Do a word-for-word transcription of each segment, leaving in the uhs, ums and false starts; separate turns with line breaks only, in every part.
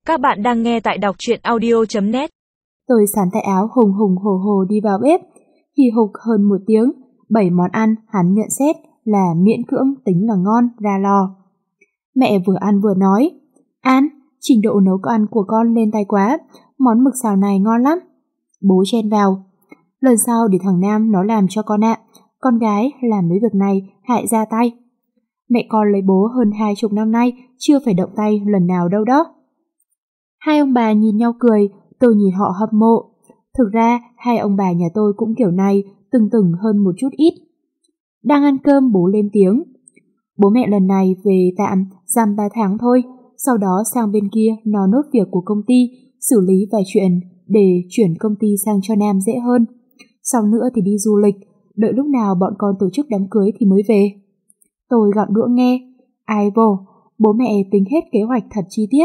Các bạn đang nghe tại đọc truyện audio chấm net.
Tôi sắn tay áo hùng hùng hổ hổ đi vào bếp, hì hục hơn một tiếng, bảy món ăn hắn nhận xét là miễn cưỡng tính là ngon ra lò. Mẹ vừa ăn vừa nói, An, trình độ nấu ăn của con lên tay quá, món mực xào này ngon lắm. Bố chen vào, lần sau để thằng Nam nó làm cho con ạ, con gái làm mấy việc này hại ra tay. Mẹ con lấy bố hơn hai chục năm nay chưa phải động tay lần nào đâu đó. Hai ông bà nhìn nhau cười, tôi nhìn họ hâm mộ. Thực ra hai ông bà nhà tôi cũng kiểu này, từng từng hơn một chút ít. Đang ăn cơm bố lên tiếng, bố mẹ lần này về tạm giam ba tháng thôi, sau đó sang bên kia nó nốt việc của công ty, xử lý vài chuyện để chuyển công ty sang cho Nam dễ hơn. Sau nữa thì đi du lịch, đợi lúc nào bọn con tổ chức đám cưới thì mới về. Tôi gặm đũa nghe, ai vô, bố mẹ tính hết kế hoạch thật chi tiết.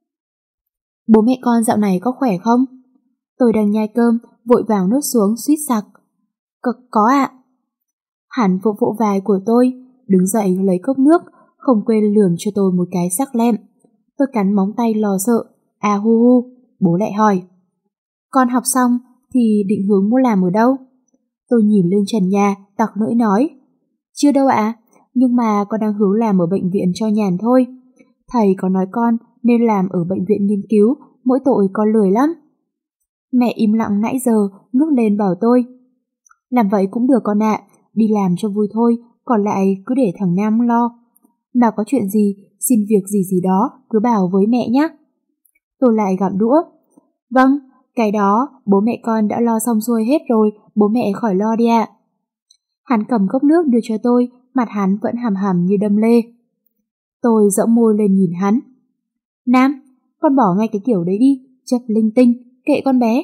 Bố mẹ con dạo này có khỏe không? Tôi đang nhai cơm, vội vàng nuốt xuống suýt sặc. Có, có ạ. Hắn vỗ vỗ vai của tôi, đứng dậy lấy cốc nước, không quên lườm cho tôi một cái sắc lem. Tôi cắn móng tay lo sợ, à hu hu, bố lại hỏi. Con học xong thì định hướng muốn làm ở đâu? Tôi nhìn lên trần nhà, tặc lưỡi nói. Chưa đâu ạ, nhưng mà con đang hướng làm ở bệnh viện cho nhàn thôi. Thầy có nói con nên làm ở bệnh viện nghiên cứu, mỗi tội con lười lắm. Mẹ im lặng nãy giờ, ngước lên bảo tôi. Làm vậy cũng được con ạ, đi làm cho vui thôi, còn lại cứ để thằng Nam lo. Mà có chuyện gì, xin việc gì gì đó, cứ bảo với mẹ nhé. Tôi lại gặm đũa. Vâng, cái đó bố mẹ con đã lo xong xuôi hết rồi, bố mẹ khỏi lo đi ạ. Hắn cầm cốc nước đưa cho tôi, mặt hắn vẫn hàm hàm như đâm lê. Tôi giẫm môi lên nhìn hắn. Nam, con bỏ ngay cái kiểu đấy đi, chấp linh tinh, kệ con bé.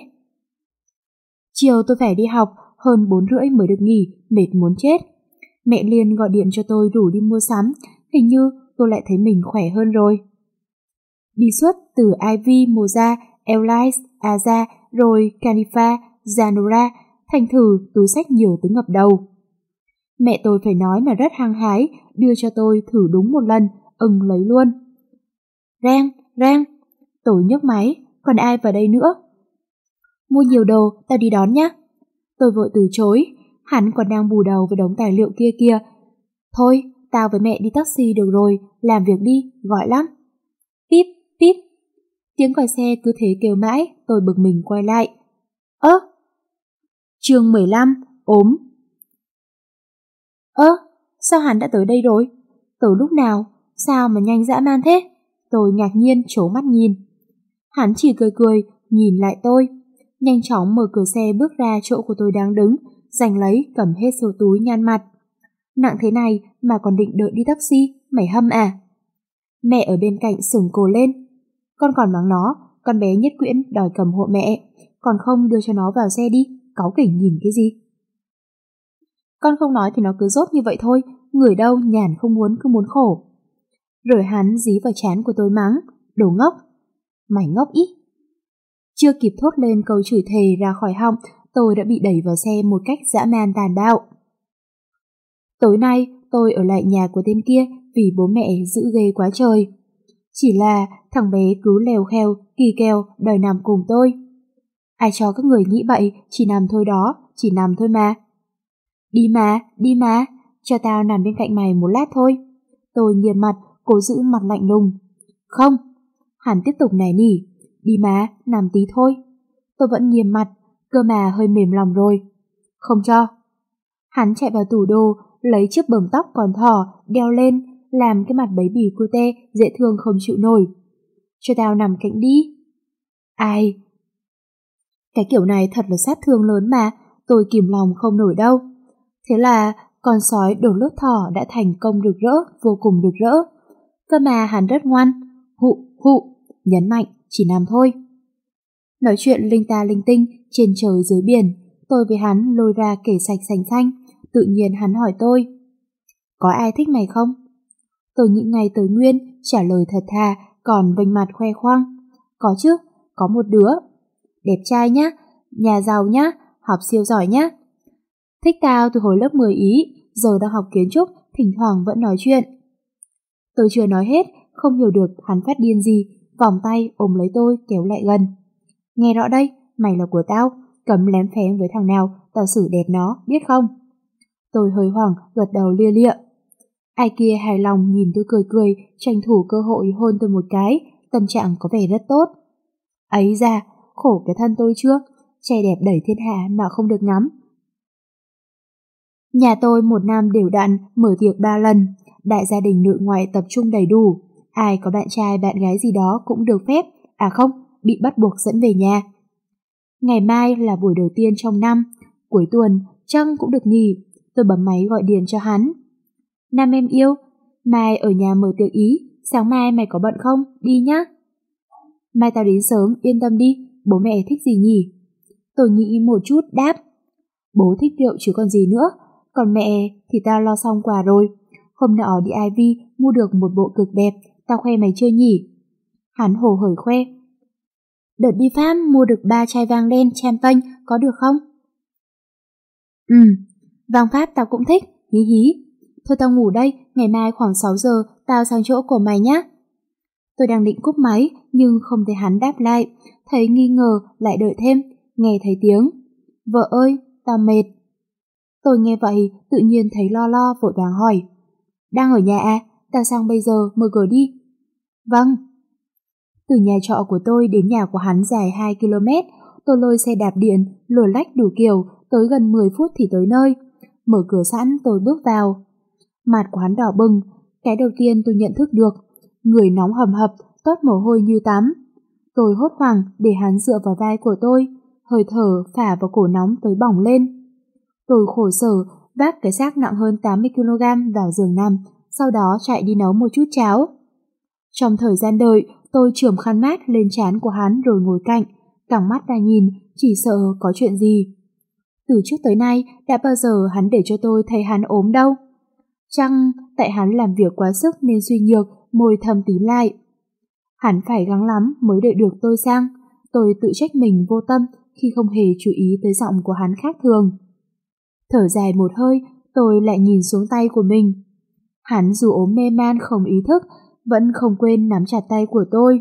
Chiều tôi phải đi học, hơn bốn rưỡi mới được nghỉ, mệt muốn chết. Mẹ Liên gọi điện cho tôi rủ đi mua sắm, hình như tôi lại thấy mình khỏe hơn rồi. Đi suốt từ i vê, Moza, Elice, Aza, rồi Canifa, Zanora, thành thử túi xách nhiều tới ngập đầu. Mẹ tôi phải nói là rất hăng hái, đưa cho tôi thử đúng một lần, ưng lấy luôn. Rang, rang, tôi nhấc máy, còn ai vào đây nữa? Mua nhiều đồ, tao đi đón nhá. Tôi vội từ chối, hắn còn đang bù đầu với đống tài liệu kia kia. Thôi, tao với mẹ đi taxi được rồi, làm việc đi, gọi lắm. Píp, píp. Tiếng còi xe cứ thế kêu mãi, tôi bực mình quay lại. Ơ! Chương mười lăm, ốm. Ơ, sao hắn đã tới đây rồi? Từ lúc nào? Sao mà nhanh dã man thế? Tôi ngạc nhiên trố mắt nhìn. Hắn chỉ cười cười, nhìn lại tôi. Nhanh chóng mở cửa xe bước ra chỗ của tôi đang đứng, giành lấy cầm hết số túi nhăn mặt. Nặng thế này mà còn định đợi đi taxi, mày hâm à? Mẹ ở bên cạnh sửng cổ lên. Con còn mắng nó, con bé nhất quyễn đòi cầm hộ mẹ, còn không đưa cho nó vào xe đi, cáu kỉnh nhìn cái gì? Con không nói thì nó cứ dốt như vậy thôi, người đâu nhàn không muốn cứ muốn khổ. Rồi hắn dí vào trán của tôi mắng, đồ ngốc. Mày ngốc ý. Chưa kịp thốt lên câu chửi thề ra khỏi họng, tôi đã bị đẩy vào xe một cách dã man tàn bạo. Tối nay tôi ở lại nhà của tên kia vì bố mẹ giữ ghê quá trời. Chỉ là thằng bé cứ lèo kheo, kỳ kèo đòi nằm cùng tôi. Ai cho các người nghĩ bậy, chỉ nằm thôi đó, chỉ nằm thôi mà. Đi mà, đi mà, cho tao nằm bên cạnh mày một lát thôi. Tôi nghiêm mặt, cố giữ mặt lạnh lùng. Không, hắn tiếp tục nài nỉ. Đi mà, nằm tí thôi. Tôi vẫn nghiêm mặt, cơ mà hơi mềm lòng rồi. Không cho. Hắn chạy vào tủ đồ, lấy chiếc bờm tóc còn thỏ, đeo lên, làm cái mặt bấy bỉ cute dễ thương không chịu nổi. Cho tao nằm cạnh đi. Ai? Cái kiểu này thật là sát thương lớn mà, tôi kìm lòng không nổi đâu. Thế là con sói đổ lốt thỏ đã thành công rực rỡ, vô cùng rực rỡ. Cơ mà hắn rất ngoan. Hụ, hụ, nhấn mạnh, chỉ nằm thôi. Nói chuyện linh ta linh tinh, trên trời dưới biển, tôi với hắn lôi ra kể sạch sành xanh. Tự nhiên hắn hỏi tôi, có ai thích mày không? Tôi nghĩ ngay tới Nguyên, trả lời thật thà, còn vênh mặt khoe khoang. Có chứ, có một đứa. Đẹp trai nhá, nhà giàu nhá, học siêu giỏi nhá. Thích tao từ hồi lớp mười ý, giờ đang học kiến trúc, thỉnh thoảng vẫn nói chuyện. Tôi chưa nói hết, không hiểu được hắn phát điên gì, vòng tay ôm lấy tôi kéo lại gần. Nghe rõ đây, mày là của tao, cấm lém phém với thằng nào, tao xử đẹp nó, biết không? Tôi hơi hoảng, gật đầu lia lịa. Ai kia hài lòng nhìn tôi cười cười, tranh thủ cơ hội hôn tôi một cái, tâm trạng có vẻ rất tốt. Ấy ra, khổ cái thân tôi chưa, trai đẹp đẩy thiên hạ mà không được ngắm. Nhà tôi một năm đều đặn mở tiệc ba lần, đại gia đình nội ngoại tập trung đầy đủ, ai có bạn trai bạn gái gì đó cũng được phép, à không, bị bắt buộc dẫn về nhà. Ngày mai là buổi đầu tiên trong năm, cuối tuần Trăng cũng được nghỉ, tôi bấm máy gọi điện cho hắn. Nam em yêu, mai ở nhà mở tiệc ý, sáng mai mày có bận không? Đi nhá. Mai tao đến sớm, yên tâm đi, bố mẹ thích gì nhỉ? Tôi nghĩ một chút đáp. Bố thích rượu chứ còn gì nữa, còn mẹ thì tao lo xong quà rồi. Hôm nọ đi i vê mua được một bộ cực đẹp, tao khoe mày chưa nhỉ? Hắn hồ hởi khoe. Đợt đi Pháp mua được ba chai vang đen champagne, có được không? Ừ, vang Pháp tao cũng thích, hí hí. Thôi tao ngủ đây, ngày mai khoảng sáu giờ tao sang chỗ của mày nhé. Tôi đang định cúp máy nhưng không thấy hắn đáp lại, thấy nghi ngờ lại đợi thêm, nghe thấy tiếng. Vợ ơi, tao mệt. Tôi nghe vậy tự nhiên thấy lo lo vội vàng hỏi. Đang ở nhà à? Tao sang bây giờ mở cửa đi. Vâng. Từ nhà trọ của tôi đến nhà của hắn dài hai ki lô mét, tôi lôi xe đạp điện, lừa lách đủ kiểu, tới gần mười phút thì tới nơi. Mở cửa sẵn tôi bước vào. Mặt của hắn đỏ bừng, cái đầu tiên tôi nhận thức được, người nóng hầm hập, toát mồ hôi như tắm. Tôi hốt hoảng để hắn dựa vào vai của tôi, hơi thở phả vào cổ nóng tới bỏng lên. Tôi khổ sở vác cái xác nặng hơn tám mươi ki lô gam vào giường nằm, sau đó chạy đi nấu một chút cháo. Trong thời gian đợi, tôi chườm khăn mát lên trán của hắn rồi ngồi cạnh, căng mắt ra nhìn, chỉ sợ có chuyện gì. Từ trước tới nay, đã bao giờ hắn để cho tôi thấy hắn ốm đâu. Chăng tại hắn làm việc quá sức nên suy nhược, môi thâm tím lại. Hắn phải gắng lắm mới đợi được tôi sang. Tôi tự trách mình vô tâm khi không hề chú ý tới giọng của hắn khác thường. Thở dài một hơi, tôi lại nhìn xuống tay của mình. Hắn dù ốm mê man không ý thức, vẫn không quên nắm chặt tay của tôi.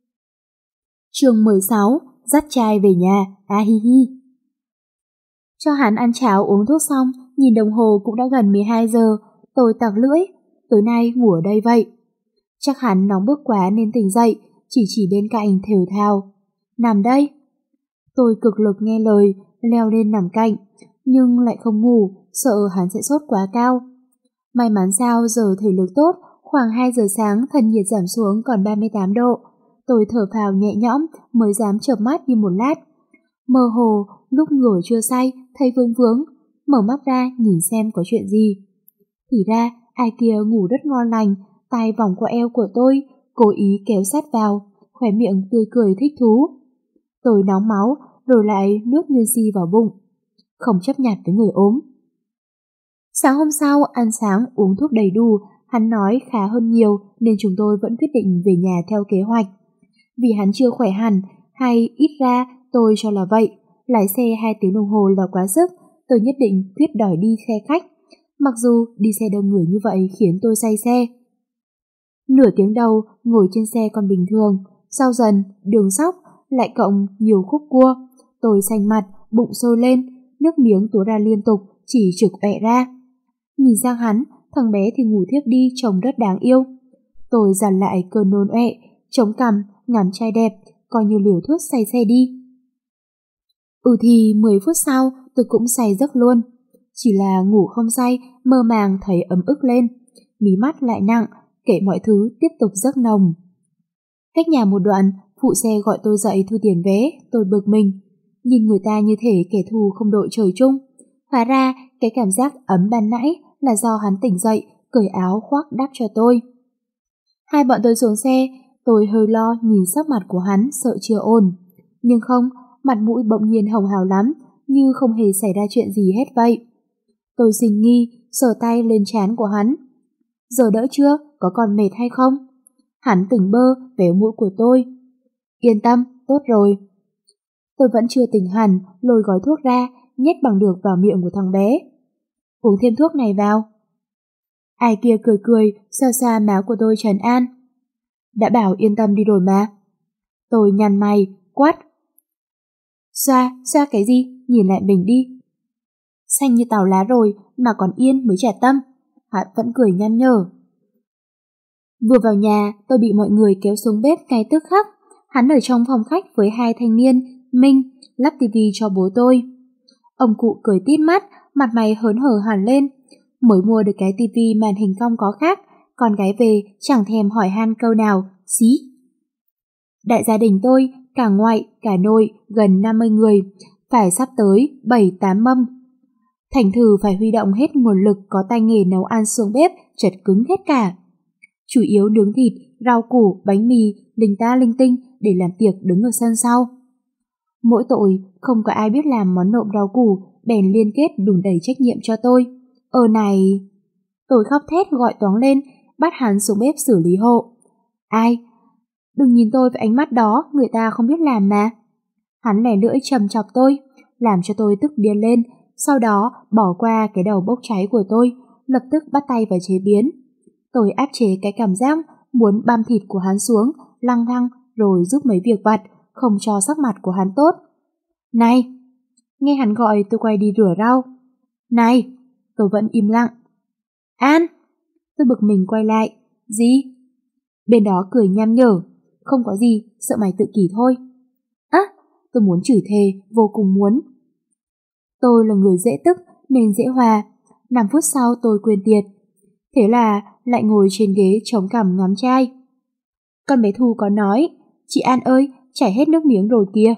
Chương mười sáu, dắt trai về nhà, a hi hi. Cho hắn ăn cháo uống thuốc xong, nhìn đồng hồ cũng đã gần mười hai giờ, tôi tặc lưỡi, tối nay ngủ ở đây vậy. Chắc hắn nóng bức quá nên tỉnh dậy, chỉ chỉ bên cạnh thều thào. Nằm đây. Tôi cực lực nghe lời, leo lên nằm cạnh, nhưng lại không ngủ, sợ hắn sẽ sốt quá cao. May mắn sao giờ thể lực tốt, khoảng hai giờ sáng thân nhiệt giảm xuống còn ba mươi tám độ. Tôi thở phào nhẹ nhõm mới dám chợp mắt đi một lát. Mơ hồ, lúc ngủ chưa say, thấy vương vướng, mở mắt ra nhìn xem có chuyện gì. Thì ra, ai kia ngủ rất ngon lành, tay vòng qua eo của tôi, cố ý kéo sát vào, khóe miệng tươi cười thích thú. Tôi nóng máu, rồi lại nuốt nguyên si vào bụng. Không chấp nhặt với người ốm. Sáng hôm sau, ăn sáng uống thuốc đầy đủ, hắn nói khá hơn nhiều nên chúng tôi vẫn quyết định về nhà theo kế hoạch. Vì hắn chưa khỏe hẳn, hay ít ra tôi cho là vậy, lái xe hai tiếng đồng hồ là quá sức, tôi nhất định quyết đòi đi xe khách. Mặc dù đi xe đông người như vậy khiến tôi say xe. Nửa tiếng đầu ngồi trên xe còn bình thường, sau dần đường sóc lại cộng nhiều khúc cua, tôi xanh mặt, bụng sôi lên, nước miếng túa ra liên tục, chỉ trực ẹ ra. Nhìn sang hắn, thằng bé thì ngủ thiếp đi trông rất đáng yêu. Tôi dằn lại cơn nôn ọe, chống cằm, ngắm trai đẹp, coi như liều thuốc say xe đi. Ừ thì mười phút sau tôi cũng say giấc luôn. Chỉ là ngủ không say, mơ màng thấy ấm ức lên, mí mắt lại nặng, kệ mọi thứ tiếp tục giấc nồng. Cách nhà một đoạn, phụ xe gọi tôi dậy thu tiền vé, tôi bực mình. Nhìn người ta như thể kẻ thù không đội trời chung. Hóa ra cái cảm giác ấm ban nãy là do hắn tỉnh dậy, cởi áo khoác đắp cho tôi. Hai bọn tôi xuống xe, tôi hơi lo nhìn sắc mặt của hắn sợ chưa ổn. Nhưng không, mặt mũi bỗng nhiên hồng hào lắm, như không hề xảy ra chuyện gì hết vậy. Tôi sinh nghi, sờ tay lên trán của hắn. Giờ đỡ chưa? Có còn mệt hay không? Hắn tỉnh bơ, véo mũi của tôi. Yên tâm, tốt rồi. Tôi vẫn chưa tỉnh hẳn, lôi gói thuốc ra, nhét bằng được vào miệng của thằng bé. Uống thêm thuốc này vào. Ai kia cười cười, xoa xoa má của tôi trấn an. Đã bảo yên tâm đi rồi mà. Tôi nhăn mày, quát. Xoa, xoa cái gì? Nhìn lại mình đi. Xanh như tàu lá rồi mà còn yên mới trả tâm. Hắn vẫn cười nhăn nhở. Vừa vào nhà, tôi bị mọi người kéo xuống bếp ngay tức khắc. Hắn ở trong phòng khách với hai thanh niên, Minh, lắp tivi cho bố tôi. Ông cụ cười tít mắt, mặt mày hớn hở hẳn lên. Mới mua được cái tivi màn hình cong có khác, con gái về chẳng thèm hỏi han câu nào, xí. Đại gia đình tôi, cả ngoại, cả nội, gần năm mươi người, phải sắp tới bảy tám mâm. Thành thử phải huy động hết nguồn lực có tay nghề nấu ăn xuống bếp, chật cứng hết cả. Chủ yếu nướng thịt, rau củ, bánh mì, linh ta linh tinh để làm tiệc đứng ở sân sau. Mỗi tội không có ai biết làm món nộm rau củ, bèn liên kết đùn đẩy trách nhiệm cho tôi. Ờ này... Tôi khóc thét gọi toáng lên, bắt hắn xuống bếp xử lý hộ. Ai? Đừng nhìn tôi với ánh mắt đó, người ta không biết làm mà. Hắn lẻ lưỡi trầm chọc tôi, làm cho tôi tức điên lên, sau đó bỏ qua cái đầu bốc cháy của tôi, lập tức bắt tay vào chế biến. Tôi áp chế cái cảm giác muốn băm thịt của hắn xuống, lăng thăng rồi giúp mấy việc vặt, không cho sắc mặt của hắn tốt. Này! Nghe hắn gọi tôi quay đi rửa rau. Này! Tôi vẫn im lặng. An! Tôi bực mình quay lại. Gì? Bên đó cười nham nhở. Không có gì, sợ mày tự kỷ thôi. Á! Tôi muốn chửi thề, vô cùng muốn. Tôi là người dễ tức nên dễ hòa. Năm phút sau tôi quên tiệt. Thế là lại ngồi trên ghế chống cằm ngắm trai. Con bé Thu có nói, chị An ơi, chảy hết nước miếng rồi kìa.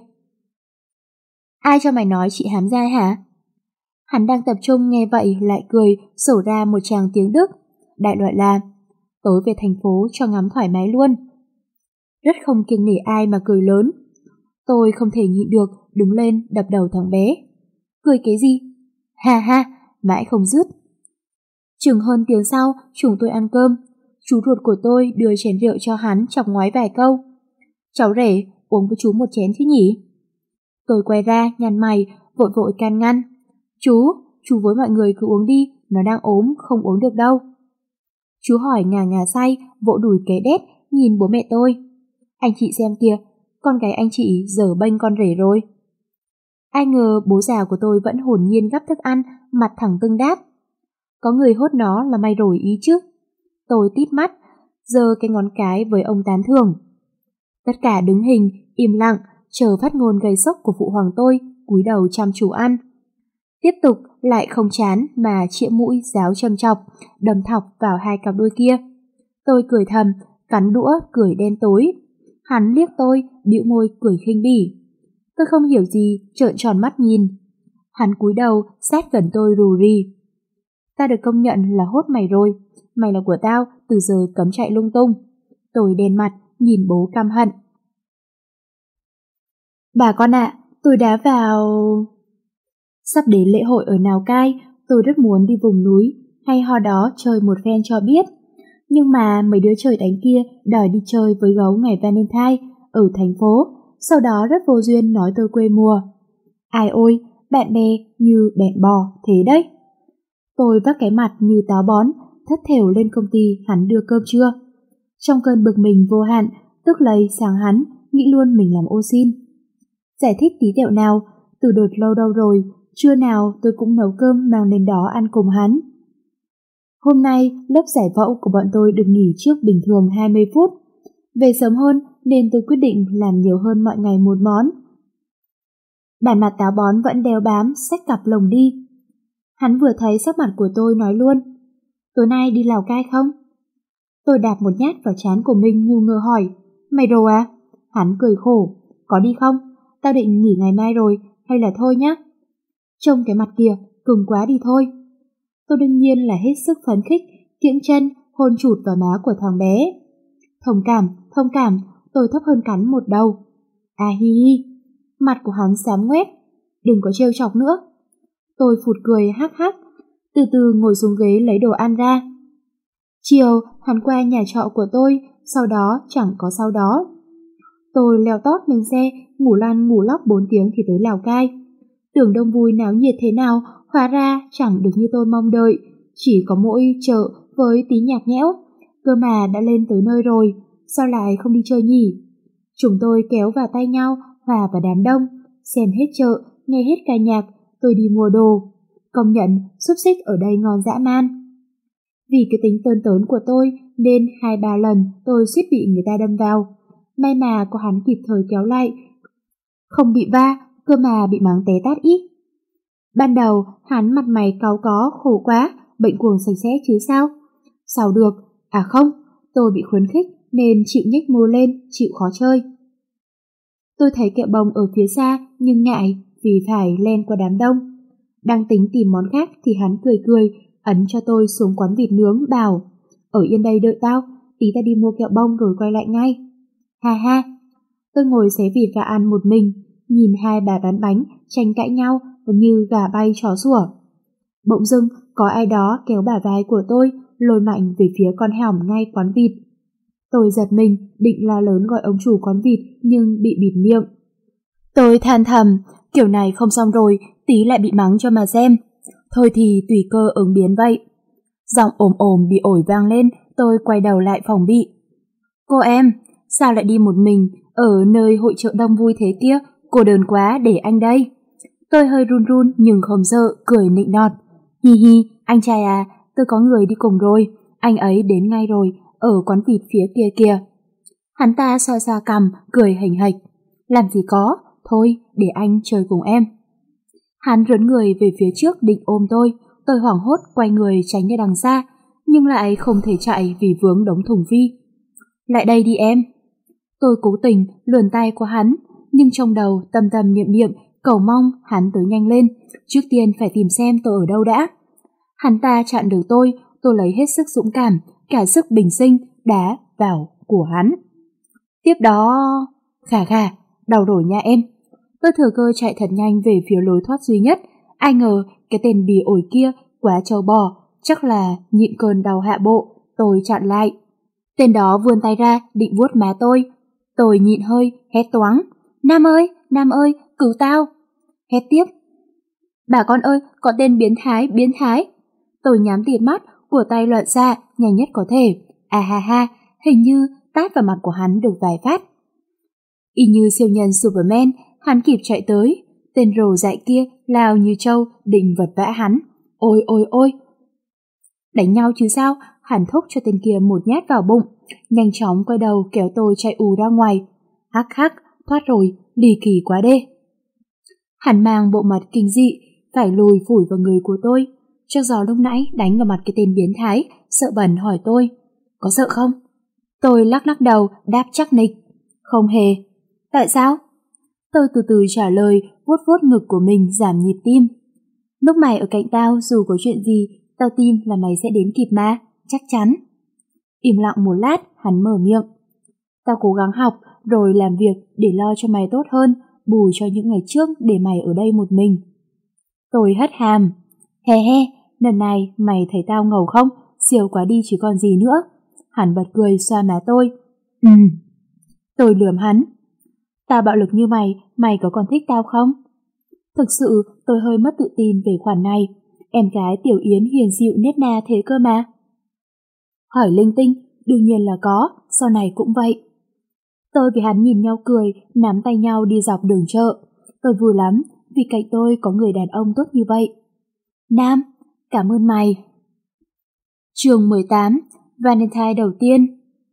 Ai cho mày nói chị hám dai hả? Hắn đang tập trung nghe vậy lại cười, sổ ra một tràng tiếng Đức. Đại loại là, tối về thành phố cho ngắm thoải mái luôn. Rất không kiêng nể ai mà cười lớn. Tôi không thể nhịn được, đứng lên đập đầu thằng bé. Cười cái gì? Ha ha, mãi không dứt. Chừng hơn tiếng sau, chúng tôi ăn cơm. Chú ruột của tôi đưa chén rượu cho hắn chọc ngoái vài câu. Cháu rể, uống với chú một chén chứ nhỉ? Tôi quay ra, nhăn mày, vội vội can ngăn. Chú, chú với mọi người cứ uống đi, nó đang ốm, không uống được đâu. Chú hỏi ngà ngà say, vỗ đùi kế đét, nhìn bố mẹ tôi. Anh chị xem kìa, con gái anh chị giờ bênh con rể rồi. Ai ngờ bố già của tôi vẫn hồn nhiên gắp thức ăn, mặt thẳng tưng đáp. Có người hốt nó là may rồi ý chứ. Tôi tít mắt, giơ cái ngón cái với ông tán thưởng. Tất cả đứng hình, im lặng, chờ phát ngôn gây sốc của phụ hoàng tôi, cúi đầu chăm chú ăn. Tiếp tục lại không chán mà chĩa mũi giáo châm chọc, đâm thọc vào hai cặp đuôi kia. Tôi cười thầm, cắn đũa cười đen tối. Hắn liếc tôi, bĩu môi cười khinh bỉ. Tôi không hiểu gì, trợn tròn mắt nhìn. Hắn cúi đầu, sát gần tôi rù rì. Ta được công nhận là hốt mày rồi, mày là của tao, từ giờ cấm chạy lung tung. Tôi đen mặt, nhìn bố căm hận. Bà con ạ, tôi đã vào... Sắp đến lễ hội ở Lào Cai, tôi rất muốn đi vùng núi hay ho đó chơi một phen cho biết. Nhưng mà mấy đứa trời đánh kia đòi đi chơi với gấu ngày Valentine ở thành phố, sau đó rất vô duyên nói tôi quê mùa. Ai ôi, bạn bè như bẹn bò, thế đấy. Tôi vắt cái mặt như táo bón, thất thểu lên công ty hắn đưa cơm trưa. Trong cơn bực mình vô hạn, tức lầy sang hắn, nghĩ luôn mình làm ô xin. Giải thích tí tẹo nào, từ đợt lâu đâu rồi, trưa nào tôi cũng nấu cơm mang lên đó ăn cùng hắn. Hôm nay, lớp giải phẫu của bọn tôi được nghỉ trước bình thường hai mươi phút. Về sớm hơn nên tôi quyết định làm nhiều hơn mọi ngày một món. Bản mặt táo bón vẫn đeo bám, xách cặp lồng đi. Hắn vừa thấy sắc mặt của tôi nói luôn, tối nay đi Lào Cai không? Tôi đạp một nhát vào trán của mình ngu ngơ hỏi, mày đồ à? Hắn cười khổ, có đi không? Tao định nghỉ ngày mai rồi, hay là thôi nhá? Trông cái mặt kia, cứng quá đi thôi. Tôi đương nhiên là hết sức phấn khích, kiễng chân, hôn chụt vào má của thằng bé. Thông cảm, thông cảm, tôi thấp hơn cắn một đầu. À hi hi, mặt của hắn xám ngoét, đừng có trêu chọc nữa. Tôi phụt cười hắc hắc, từ từ ngồi xuống ghế lấy đồ ăn ra. Chiều, hắn qua nhà trọ của tôi, sau đó chẳng có sau đó. Tôi leo tót lên xe, ngủ lăn ngủ lóc bốn tiếng thì tới Lào Cai. Tưởng đông vui náo nhiệt thế nào, hóa ra chẳng được như tôi mong đợi, chỉ có mỗi chợ với tí nhạc nhẽo. Cơ mà đã lên tới nơi rồi, sao lại không đi chơi nhỉ? Chúng tôi kéo vào tay nhau, hòa vào đám đông, xem hết chợ, nghe hết ca nhạc, tôi đi mua đồ. Công nhận, xúc xích ở đây ngon dã man. Vì cái tính tơn tớn của tôi nên hai ba lần tôi suýt bị người ta đâm vào. May mà có hắn kịp thời kéo lại, không bị va, cơ mà bị mắng té tát ít. Ban đầu hắn mặt mày cáu có, khổ quá, bệnh cuồng sạch sẽ chứ sao? Sao được? À không, tôi bị khuyến khích nên chịu nhếch môi lên, chịu khó chơi. Tôi thấy kẹo bông ở phía xa nhưng ngại vì phải len qua đám đông. Đang tính tìm món khác thì hắn cười cười, ấn cho tôi xuống quán vịt nướng, bảo: ở yên đây đợi tao, tí ta đi mua kẹo bông rồi quay lại ngay. Ha ha, tôi ngồi xé vịt và ăn một mình, nhìn hai bà bán bánh tranh cãi nhau như gà bay chó sủa. Bỗng dưng có ai đó kéo bả vai của tôi, lôi mạnh về phía con hẻm ngay quán vịt. Tôi giật mình, định la lớn gọi ông chủ quán vịt nhưng bị bịt miệng. Tôi than thầm, kiểu này không xong rồi, tí lại bị mắng cho mà xem. Thôi thì tùy cơ ứng biến vậy. Giọng ồm ồm bị ổi vang lên, tôi quay đầu lại phòng bị. Cô em, sao lại đi một mình, ở nơi hội chợ đông vui thế kia, cô đơn quá, để anh đây. Tôi hơi run run nhưng không sợ, cười nịnh nọt. Hi hi, anh trai à, tôi có người đi cùng rồi, anh ấy đến ngay rồi, ở quán vịt phía kia kìa. Hắn ta xoa xoa cằm, cười hình hạch. Làm gì có, thôi để anh chơi cùng em. Hắn rướn người về phía trước định ôm tôi, tôi hoảng hốt quay người tránh ra đằng xa, nhưng lại không thể chạy vì vướng đống thùng phi. Lại đây đi em. Tôi cố tình luồn tay qua hắn, nhưng trong đầu tâm tâm niệm niệm cầu mong hắn tới nhanh lên, trước tiên phải tìm xem tôi ở đâu đã. Hắn ta chặn được tôi, tôi lấy hết sức dũng cảm, cả sức bình sinh, đá vào của hắn. Tiếp đó... Khà khà, đau đổi nha em. Tôi thừa cơ chạy thật nhanh về phía lối thoát duy nhất, ai ngờ cái tên bì ổi kia quá trâu bò, chắc là nhịn cơn đau hạ bộ, tôi chặn lại. Tên đó vươn tay ra định vuốt má tôi, tôi nhịn hơi, hét toáng. Nam ơi, Nam ơi, cứu tao. Hét tiếp. Bà con ơi, có tên biến thái, biến thái. Tôi nhắm tịt mắt, của tay loạn ra, nhanh nhất có thể. À ha ha, hình như tát vào mặt của hắn được vài phát. Y như siêu nhân Superman, hắn kịp chạy tới. Tên rồ dại kia lao như trâu, định vật vã hắn. Ôi ôi ôi. Đánh nhau chứ sao, hắn thúc cho tên kia một nhát vào bụng, nhanh chóng quay đầu kéo tôi chạy ù ra ngoài. Hắc hắc, thoát rồi, lì kỳ quá đê. Hắn mang bộ mặt kinh dị, phải lùi phủi vào người của tôi. Chắc gió lúc nãy đánh vào mặt cái tên biến thái, sợ bẩn hỏi tôi, có sợ không? Tôi lắc lắc đầu, đáp chắc nịch. Không hề. Tại sao? Tôi từ từ trả lời, vuốt vuốt ngực của mình giảm nhịp tim. Lúc mày ở cạnh tao, dù có chuyện gì, tao tin là mày sẽ đến kịp mà, chắc chắn. Im lặng một lát, hắn mở miệng. Tao cố gắng học, rồi làm việc để lo cho mày tốt hơn, bù cho những ngày trước để mày ở đây một mình. Tôi hất hàm. He he, lần này mày thấy tao ngầu không? Siêu quá đi chứ còn gì nữa. Hắn bật cười xoa má tôi. Ừ. Tôi lườm hắn. Tao bạo lực như mày, mày có còn thích tao không? Thực sự tôi hơi mất tự tin về khoản này. Em gái Tiểu Yến hiền dịu nết na thế cơ mà. Hỏi linh tinh, đương nhiên là có, sau này cũng vậy. Tôi với hắn nhìn nhau cười, nắm tay nhau đi dọc đường chợ. Tôi vui lắm vì cạnh tôi có người đàn ông tốt như vậy. Nam, cảm ơn mày. Chương mười tám, Valentine đầu tiên.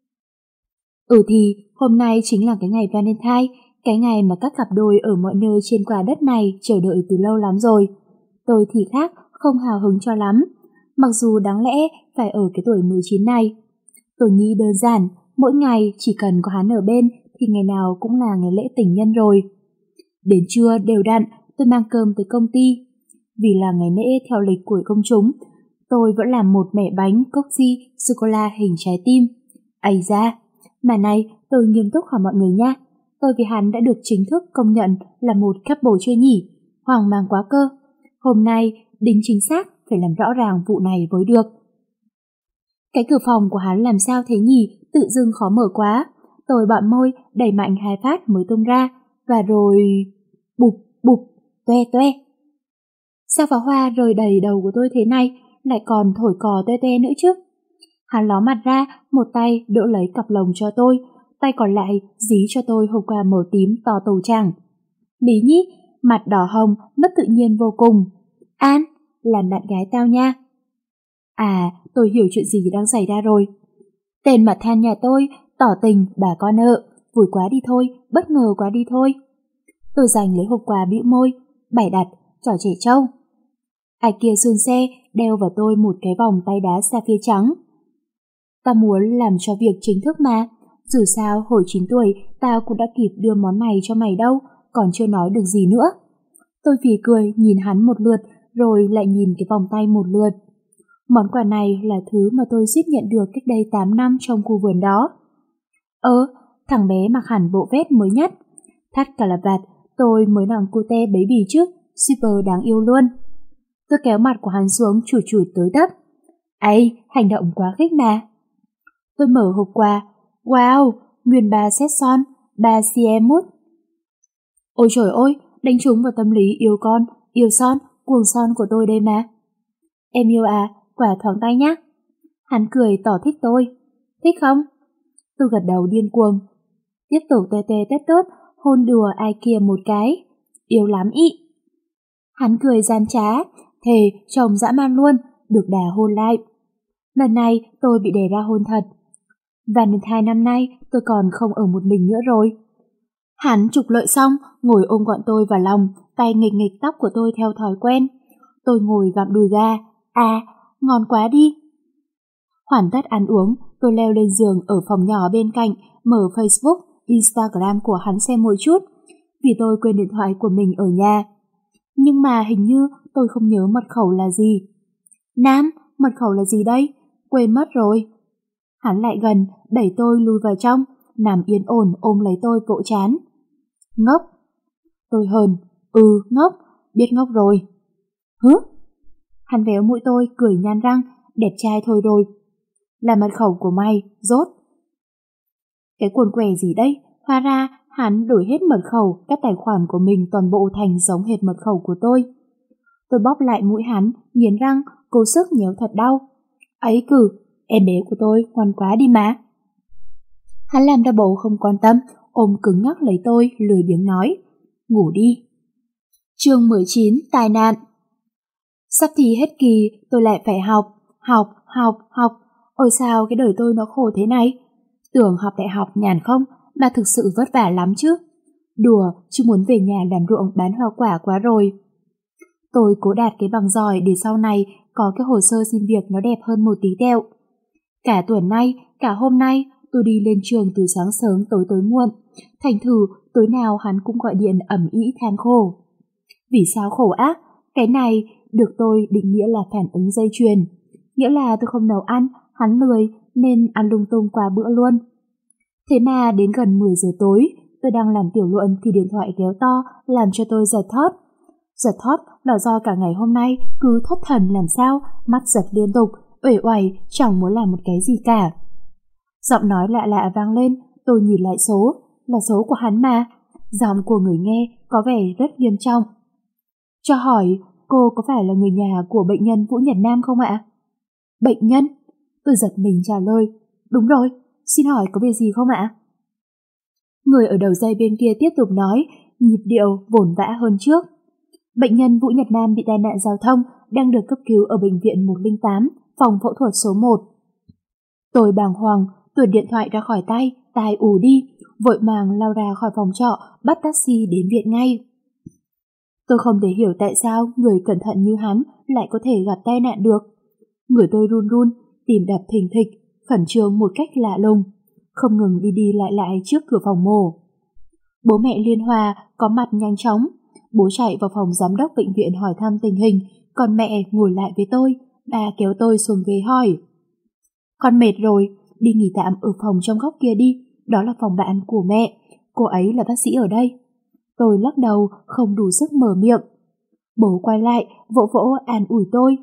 Ừ thì, hôm nay chính là cái ngày Valentine, cái ngày mà các cặp đôi ở mọi nơi trên quả đất này chờ đợi từ lâu lắm rồi. Tôi thì khác, không hào hứng cho lắm, mặc dù đáng lẽ phải ở cái tuổi mười chín này. Tôi nghĩ đơn giản, mỗi ngày chỉ cần có hắn ở bên thì ngày nào cũng là ngày lễ tình nhân rồi. Đến trưa đều đặn, tôi mang cơm tới công ty. Vì là ngày lễ theo lịch của công chúng, tôi vẫn làm một mẻ bánh coffee sô-cô-la hình trái tim. Ây da, mà này tôi nghiêm túc hỏi mọi người nha, tôi với hắn đã được chính thức công nhận là một couple chưa nhỉ? Hoang mang quá cơ. Hôm nay đính chính xác phải làm rõ ràng vụ này mới được. Cái cửa phòng của hắn làm sao thế nhỉ? Tự dưng khó mở quá. Tôi bặm môi đẩy mạnh hai phát mới tung ra, và rồi bụp bụp toe toe. Sao pháo hoa rơi đầy đầu của tôi thế này, lại còn thổi cò toe toe nữa chứ? Hắn ló mặt ra, một tay đỡ lấy cặp lồng cho tôi, tay còn lại dí cho tôi hộp quà màu tím to tổ chảng. Lý Nhĩ, mặt đỏ hồng, mất tự nhiên vô cùng. An, làm bạn gái tao nha. À, tôi hiểu chuyện gì đang xảy ra rồi. Tên mặt than nhà tôi, tỏ tình, bà con nợ, vui quá đi thôi, bất ngờ quá đi thôi. Tôi giành lấy hộp quà bĩu môi, bày đặt, trò trẻ trâu. Ai kia xuống xe, đeo vào tôi một cái vòng tay đá sapphire trắng. Ta muốn làm cho việc chính thức mà, dù sao hồi chín tuổi tao cũng đã kịp đưa món này cho mày đâu, còn chưa nói được gì nữa. Tôi phì cười nhìn hắn một lượt, rồi lại nhìn cái vòng tay một lượt. Món quà này là thứ mà tôi suýt nhận được cách đây tám năm trong khu vườn đó. Ơ, thằng bé mặc hẳn bộ vest mới nhất. Thắt cà la vạt, tôi mới nàng cute baby trước, super đáng yêu luôn. Tôi kéo mặt của hắn xuống chùi chùi tới tấp. Ấy, hành động quá khích mà. Tôi mở hộp quà. Wow, nguyên ba set son, ba cm mút. Ôi trời ơi, đánh trúng vào tâm lý yêu con, yêu son, cuồng son của tôi đây mà. Em yêu à, quả thoáng tay nhá. Hắn cười tỏ thích tôi. Thích không? Tôi gật đầu điên cuồng. Tiếp tục tê tê tét tớt, hôn đùa ai kia một cái. Yêu lắm ý. Hắn cười gian trá, thề chồng dã man luôn, được đà hôn lại. Lần này tôi bị đè ra hôn thật. Valentine năm nay tôi còn không ở một mình nữa rồi. Hắn trục lợi xong, ngồi ôm gọn tôi vào lòng, tay nghịch nghịch tóc của tôi theo thói quen. Tôi ngồi gặm đùi gà. À, ngon quá đi. Hoàn tất ăn uống, tôi leo lên giường ở phòng nhỏ bên cạnh, mở Facebook, Instagram của hắn xem một chút, vì tôi quên điện thoại của mình ở nhà. Nhưng mà hình như tôi không nhớ mật khẩu là gì. Nam, mật khẩu là gì đây? Quên mất rồi. Hắn lại gần, đẩy tôi lùi vào trong, nằm yên ổn ôm lấy tôi vỗ chán. Ngốc. Tôi hờn. Ừ, ngốc, biết ngốc rồi. Hứ? Hắn véo mũi tôi, cười nhăn răng, đẹp trai thôi rồi. Là mật khẩu của mày, rốt. Cái cuồn què gì đây? Hóa ra, hắn đổi hết mật khẩu, các tài khoản của mình toàn bộ thành giống hệt mật khẩu của tôi. Tôi bóp lại mũi hắn, nghiến răng, cố sức nhéo thật đau. Ấy cử, em bé của tôi ngoan quá đi mà. Hắn làm ra bộ không quan tâm, ôm cứng ngắc lấy tôi, lười biếng nói. Ngủ đi. Chương mười chín, tai nạn. Sắp thi hết kỳ, tôi lại phải học, học, học, học. Ôi sao cái đời tôi nó khổ thế này? Tưởng học đại học nhàn không, mà thực sự vất vả lắm chứ. Đùa, chứ muốn về nhà làm ruộng bán hoa quả quá rồi. Tôi cố đạt cái bằng giỏi để sau này có cái hồ sơ xin việc nó đẹp hơn một tí tẹo. Cả tuần nay, cả hôm nay, tôi đi lên trường từ sáng sớm tới tối muộn. Thành thử, tối nào hắn cũng gọi điện ầm ĩ than khổ. Vì sao khổ ác? Cái này được tôi định nghĩa là phản ứng dây chuyền. Nghĩa là tôi không nấu ăn, hắn lười nên ăn lung tung qua bữa luôn. Thế mà đến gần mười giờ tối, tôi đang làm tiểu luận thì điện thoại kéo to làm cho tôi giật thót. Giật thót là do cả ngày hôm nay cứ thất thần làm sao, mắt giật liên tục, uể oải chẳng muốn làm một cái gì cả. Giọng nói lạ lạ vang lên, tôi nhìn lại số, là số của hắn mà. Giọng của người nghe có vẻ rất nghiêm trọng. Cho hỏi, cô có phải là người nhà của bệnh nhân Vũ Nhật Nam không ạ? Bệnh nhân? Tôi giật mình trả lời. Đúng rồi, xin hỏi có việc gì không ạ? Người ở đầu dây bên kia tiếp tục nói, nhịp điệu vồn vã hơn trước. Bệnh nhân Vũ Nhật Nam bị tai nạn giao thông, đang được cấp cứu ở bệnh viện một không tám, phòng phẫu thuật số một. Tôi bàng hoàng, tuột điện thoại ra khỏi tay, tai ù đi, vội vàng lao ra khỏi phòng trọ, bắt taxi đến viện ngay. Tôi không thể hiểu tại sao người cẩn thận như hắn lại có thể gặp tai nạn được. Người tôi run run, tim đập thình thịch, khẩn trương một cách lạ lùng, không ngừng đi đi lại lại trước cửa phòng mổ. Bố mẹ Liên Hoa có mặt nhanh chóng. Bố chạy vào phòng giám đốc bệnh viện hỏi thăm tình hình, còn mẹ ngồi lại với tôi. Bà kéo tôi xuống ghế hỏi. Con mệt rồi, đi nghỉ tạm ở phòng trong góc kia đi, đó là phòng bạn của mẹ, cô ấy là bác sĩ ở đây. Tôi lắc đầu, không đủ sức mở miệng. Bố quay lại, vỗ vỗ an ủi tôi.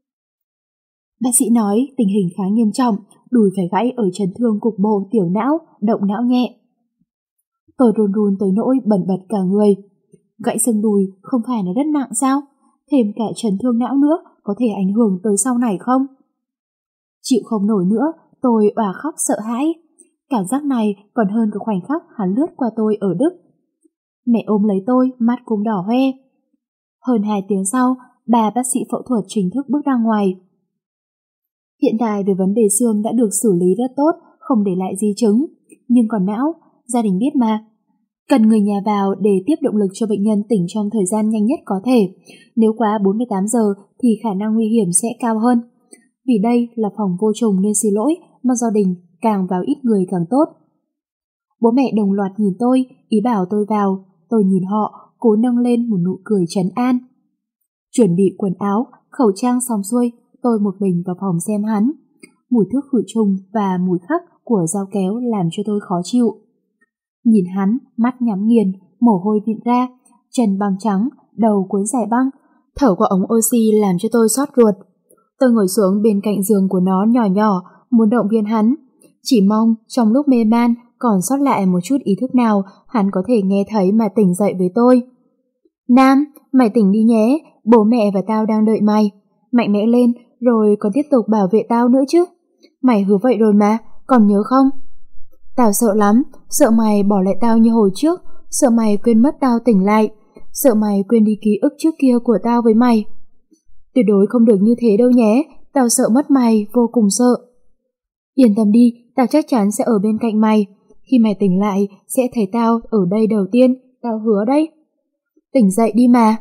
Bác sĩ nói tình hình khá nghiêm trọng, đùi phải gãy ở chấn thương cục bộ tiểu não, động não nhẹ. Tôi run run tới nỗi bần bật cả người. Gãy xương đùi không phải là rất nặng sao? Thêm cả chấn thương não nữa có thể ảnh hưởng tới sau này không? Chịu không nổi nữa, tôi òa khóc sợ hãi. Cảm giác này còn hơn cả khoảnh khắc hắn lướt qua tôi ở Đức. Mẹ ôm lấy tôi, mắt cũng đỏ hoe. Hơn hai tiếng sau, bà bác sĩ phẫu thuật chính thức bước ra ngoài. Hiện tại về vấn đề xương đã được xử lý rất tốt, không để lại di chứng. Nhưng còn não, gia đình biết mà. Cần người nhà vào để tiếp động lực cho bệnh nhân tỉnh trong thời gian nhanh nhất có thể. Nếu quá bốn mươi tám giờ thì khả năng nguy hiểm sẽ cao hơn. Vì đây là phòng vô trùng nên xin lỗi, mà gia đình càng vào ít người càng tốt. Bố mẹ đồng loạt nhìn tôi, ý bảo tôi vào. Tôi nhìn họ, cố nâng lên một nụ cười trấn an. Chuẩn bị quần áo, khẩu trang xong xuôi, tôi một mình vào phòng xem hắn. Mùi thuốc khử trùng và mùi khắc của dao kéo làm cho tôi khó chịu. Nhìn hắn, mắt nhắm nghiền, mồ hôi vịn ra, chân băng trắng, đầu cuốn giải băng, thở qua ống oxy làm cho tôi xót ruột. Tôi ngồi xuống bên cạnh giường của nó nhỏ nhỏ, muốn động viên hắn. Chỉ mong trong lúc mê man còn sót lại một chút ý thức nào hắn có thể nghe thấy mà tỉnh dậy với tôi. Nam, mày tỉnh đi nhé, bố mẹ và tao đang đợi mày. Mạnh mẽ lên, rồi còn tiếp tục bảo vệ tao nữa chứ. Mày hứa vậy rồi mà, còn nhớ không? Tao sợ lắm, sợ mày bỏ lại tao như hồi trước, sợ mày quên mất tao tỉnh lại, sợ mày quên đi ký ức trước kia của tao với mày. Tuyệt đối không được như thế đâu nhé, tao sợ mất mày, vô cùng sợ. Yên tâm đi, tao chắc chắn sẽ ở bên cạnh mày. Khi mày tỉnh lại, sẽ thấy tao ở đây đầu tiên, tao hứa đấy. Tỉnh dậy đi mà.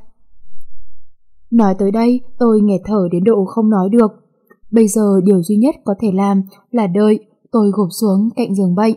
Nói tới đây, tôi nghẹt thở đến độ không nói được. Bây giờ điều duy nhất có thể làm là đợi. Tôi gục xuống cạnh giường bệnh.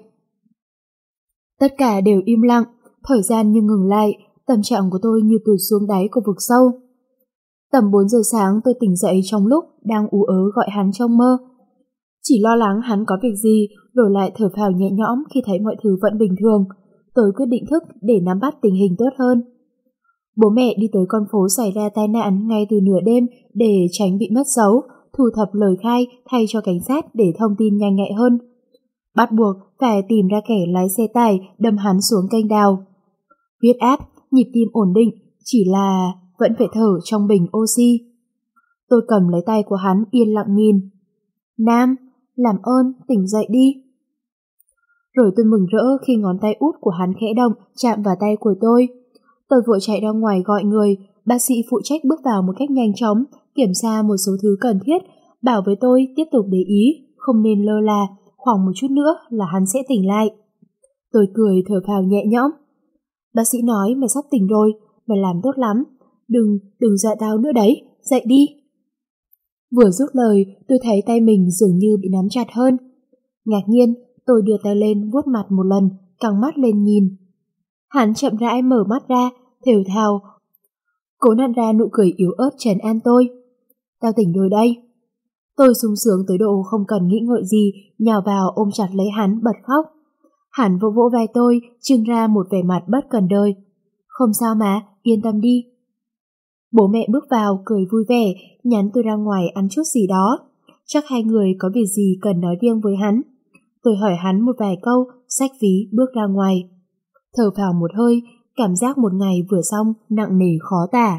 Tất cả đều im lặng, thời gian như ngừng lại, tâm trạng của tôi như tụt xuống đáy của vực sâu. Tầm bốn giờ sáng tôi tỉnh dậy trong lúc đang ú ớ gọi hắn trong mơ. Chỉ lo lắng hắn có việc gì, rồi lại thở phào nhẹ nhõm khi thấy mọi thứ vẫn bình thường. Tôi quyết định thức để nắm bắt tình hình tốt hơn. Bố mẹ đi tới con phố xảy ra tai nạn ngay từ nửa đêm để tránh bị mất dấu, thu thập lời khai thay cho cảnh sát để thông tin nhanh nhạy hơn. Bắt buộc phải tìm ra kẻ lái xe tải đâm hắn xuống kênh đào. Huyết áp, nhịp tim ổn định, chỉ là vẫn phải thở trong bình oxy. Tôi cầm lấy tay của hắn yên lặng nhìn. Nam, làm ơn, tỉnh dậy đi. Rồi tôi mừng rỡ khi ngón tay út của hắn khẽ động chạm vào tay của tôi. Tôi vội chạy ra ngoài gọi người, bác sĩ phụ trách bước vào một cách nhanh chóng, kiểm tra một số thứ cần thiết, bảo với tôi tiếp tục để ý, không nên lơ là, khoảng một chút nữa là hắn sẽ tỉnh lại. Tôi cười thở phào nhẹ nhõm. Bác sĩ nói mày sắp tỉnh rồi, mày làm tốt lắm, đừng, đừng dọa tao nữa đấy, dậy đi. Vừa dứt lời, tôi thấy tay mình dường như bị nắm chặt hơn. Ngạc nhiên, tôi đưa tay lên vuốt mặt một lần, căng mắt lên nhìn. Hắn chậm rãi mở mắt ra, thều thào, cố nặn ra nụ cười yếu ớt trấn an tôi. Tao tỉnh rồi đây. Tôi sung sướng tới độ không cần nghĩ ngợi gì, nhào vào ôm chặt lấy hắn bật khóc. Hắn vỗ vỗ vai tôi, trưng ra một vẻ mặt bất cần đời. Không sao mà, yên tâm đi. Bố mẹ bước vào, cười vui vẻ, nhắn tôi ra ngoài ăn chút gì đó. Chắc hai người có việc gì cần nói riêng với hắn. Tôi hỏi hắn một vài câu, xách ví bước ra ngoài. Thở phào một hơi, cảm giác một ngày vừa xong nặng nề khó tả.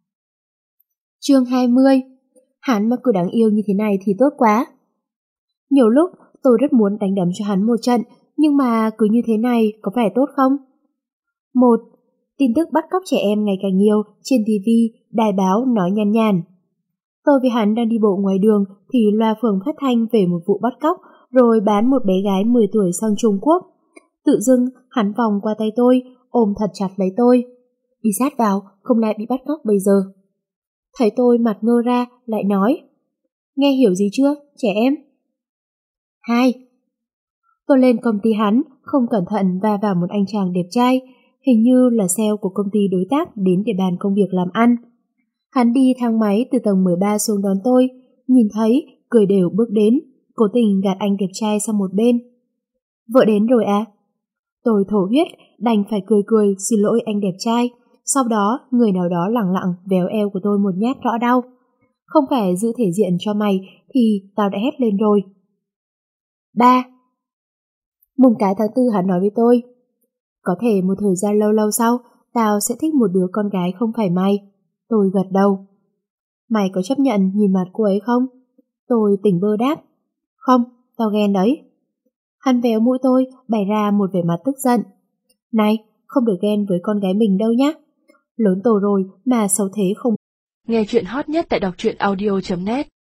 Chương hai mươi. Hắn mà cứ đáng yêu như thế này thì tốt quá. Nhiều lúc tôi rất muốn đánh đấm cho hắn một trận, nhưng mà cứ như thế này có phải tốt không? Một, tin tức bắt cóc trẻ em ngày càng nhiều trên ti vi, đài báo nói nhàn nhàn. Tôi với hắn đang đi bộ ngoài đường thì loa phường phát thanh về một vụ bắt cóc rồi bán một bé gái mười tuổi sang Trung Quốc. Tự dưng hắn vòng qua tay tôi, ôm thật chặt lấy tôi. Đi sát vào, không lại bị bắt cóc bây giờ. Thấy tôi mặt ngơ ra, lại nói. Nghe hiểu gì chưa, trẻ em? Hai. Tôi lên công ty hắn, không cẩn thận va vào một anh chàng đẹp trai, hình như là sale của công ty đối tác đến để bàn công việc làm ăn. Hắn đi thang máy từ tầng mười ba xuống đón tôi, nhìn thấy, cười đều bước đến, cố tình gạt anh đẹp trai sang một bên. Vợ đến rồi à? Tôi thổ huyết, đành phải cười cười xin lỗi anh đẹp trai. Sau đó, người nào đó lẳng lặng véo eo của tôi một nhát rõ đau. Không phải giữ thể diện cho mày thì tao đã hét lên rồi. Ba. Mùng cái tháng tư hắn nói với tôi. Có thể một thời gian lâu lâu sau, tao sẽ thích một đứa con gái không phải mày. Tôi gật đầu. Mày có chấp nhận nhìn mặt cô ấy không? Tôi tỉnh bơ đáp. Không, tao ghen đấy. Hắn véo mũi tôi, bày ra một vẻ mặt tức giận. Này, không được ghen với con gái mình đâu nhá. Lớn tổ rồi mà xấu thế không.
Nghe chuyện hot nhất tại đọc truyện audio chấm net.